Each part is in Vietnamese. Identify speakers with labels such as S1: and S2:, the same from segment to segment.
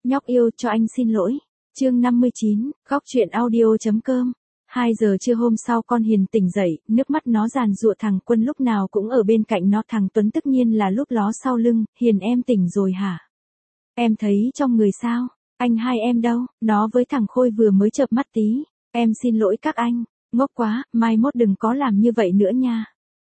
S1: Nhóc yêu cho anh xin lỗi. Chương 59, góc truyện audio.com. 2 giờ trưa hôm sau con Hiền tỉnh dậy, nước mắt nó giàn giụa thằng Quân lúc nào cũng ở bên cạnh nó. Thằng Tuấn tất nhiên là lúc ló sau lưng, Hiền em tỉnh rồi hả? Em thấy trong người sao? Anh hai em đâu? Nó với thằng Khôi vừa mới chợp mắt tí. Em xin lỗi các anh, ngốc quá, mai mốt đừng có làm như vậy nữa nha.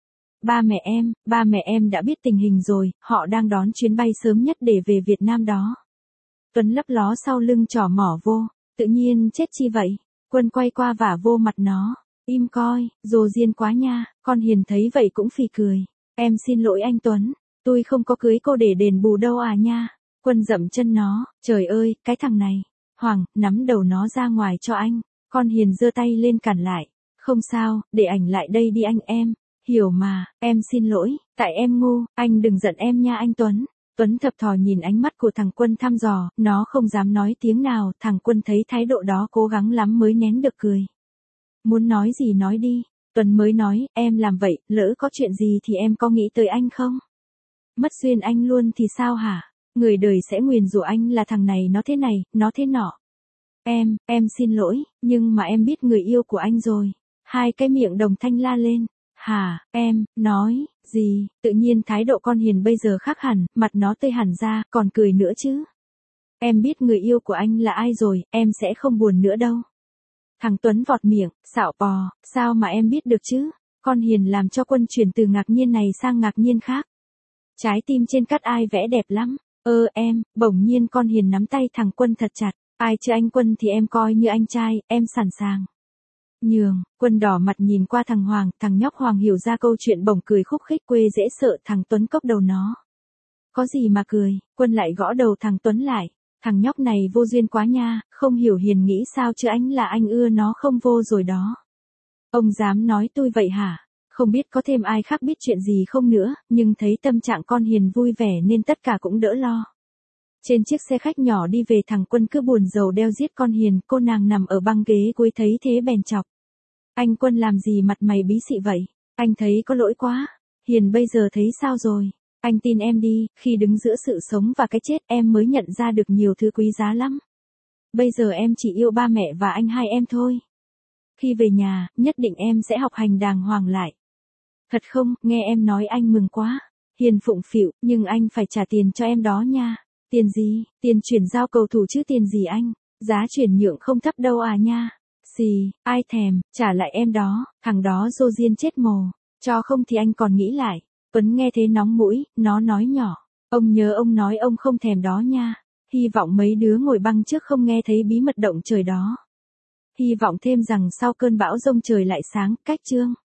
S1: Ba mẹ em đã biết tình hình rồi, họ đang đón chuyến bay sớm nhất để về Việt Nam đó. Tuấn lấp ló sau lưng trỏ mỏ vô, tự nhiên chết chi vậy? Quân quay qua vả vô mặt nó, im coi, rồ riêng quá nha. Con Hiền thấy vậy cũng phì cười. Em xin lỗi anh Tuấn, tôi không có cưới cô để đền bù đâu à nha. Quân dậm chân nó, trời ơi, cái thằng này. Hoàng, nắm đầu nó ra ngoài cho anh. Con Hiền giơ tay lên cản lại. Không sao, để ảnh lại đây đi anh em. Hiểu mà, em xin lỗi, tại em ngu, anh đừng giận em nha anh Tuấn. Tuấn thập thò nhìn ánh mắt của thằng Quân thăm dò, nó không dám nói tiếng nào. Thằng Quân thấy thái độ đó cố gắng lắm mới nén được cười. Muốn nói gì nói đi. Tuấn mới nói, em làm vậy, lỡ có chuyện gì thì em có nghĩ tới anh không? Mất duyên anh luôn thì sao hả? Người đời sẽ nguyền rủa anh là thằng này nó thế nọ. Em xin lỗi, nhưng mà em biết người yêu của anh rồi. Hai cái miệng đồng thanh la lên. Hả, em, nói, gì? Tự nhiên thái độ con Hiền bây giờ khác hẳn, mặt nó tươi hẳn ra, còn cười nữa chứ. Em biết người yêu của anh là ai rồi, em sẽ không buồn nữa đâu. Thằng Tuấn vọt miệng, xạo bò, sao mà em biết được chứ? Con Hiền làm cho Quân chuyển từ ngạc nhiên này sang ngạc nhiên khác. Trái tim trên cắt ai vẽ đẹp lắm. Em, bỗng nhiên con Hiền nắm tay thằng Quân thật chặt. Ai chứ anh Quân thì em coi như anh trai, em sẵn sàng. Nhường, Quân đỏ mặt nhìn qua thằng Hoàng, thằng nhóc Hoàng hiểu ra câu chuyện bỗng cười khúc khích quê dễ sợ. Thằng Tuấn cốc đầu nó. Có gì mà cười? Quân lại gõ đầu thằng Tuấn lại. Thằng nhóc này vô duyên quá nha, không hiểu Hiền nghĩ sao chứ anh là anh ưa nó không vô rồi đó. Ông dám nói tôi vậy hả? Không biết có thêm ai khác biết chuyện gì không nữa, nhưng thấy tâm trạng con Hiền vui vẻ nên tất cả cũng đỡ lo. Trên chiếc xe khách nhỏ đi về thằng Quân cứ buồn rầu đeo giết con Hiền, cô nàng nằm ở băng ghế cuối thấy thế bèn chọc. Anh Quân làm gì mặt mày bí xị vậy? Anh thấy có lỗi quá. Hiền bây giờ thấy sao rồi? Anh tin em đi, khi đứng giữa sự sống và cái chết em mới nhận ra được nhiều thứ quý giá lắm. Bây giờ em chỉ yêu ba mẹ và anh hai em thôi. Khi về nhà, nhất định em sẽ học hành đàng hoàng lại. Thật không, nghe em nói anh mừng quá. Hiền phụng phịu, nhưng anh phải trả tiền cho em đó nha. Tiền gì? Tiền chuyển giao cầu thủ chứ tiền gì anh? Giá chuyển nhượng không thấp đâu à nha. Xì, ai thèm, trả lại em đó, thằng đó dô diên chết mồ. Cho không thì anh còn nghĩ lại. Tuấn nghe thế nóng mũi, nó nói nhỏ. Ông nhớ ông nói ông không thèm đó nha. Hy vọng mấy đứa ngồi băng trước không nghe thấy bí mật động trời đó. Hy vọng thêm rằng sau cơn bão giông trời lại sáng, cách chương.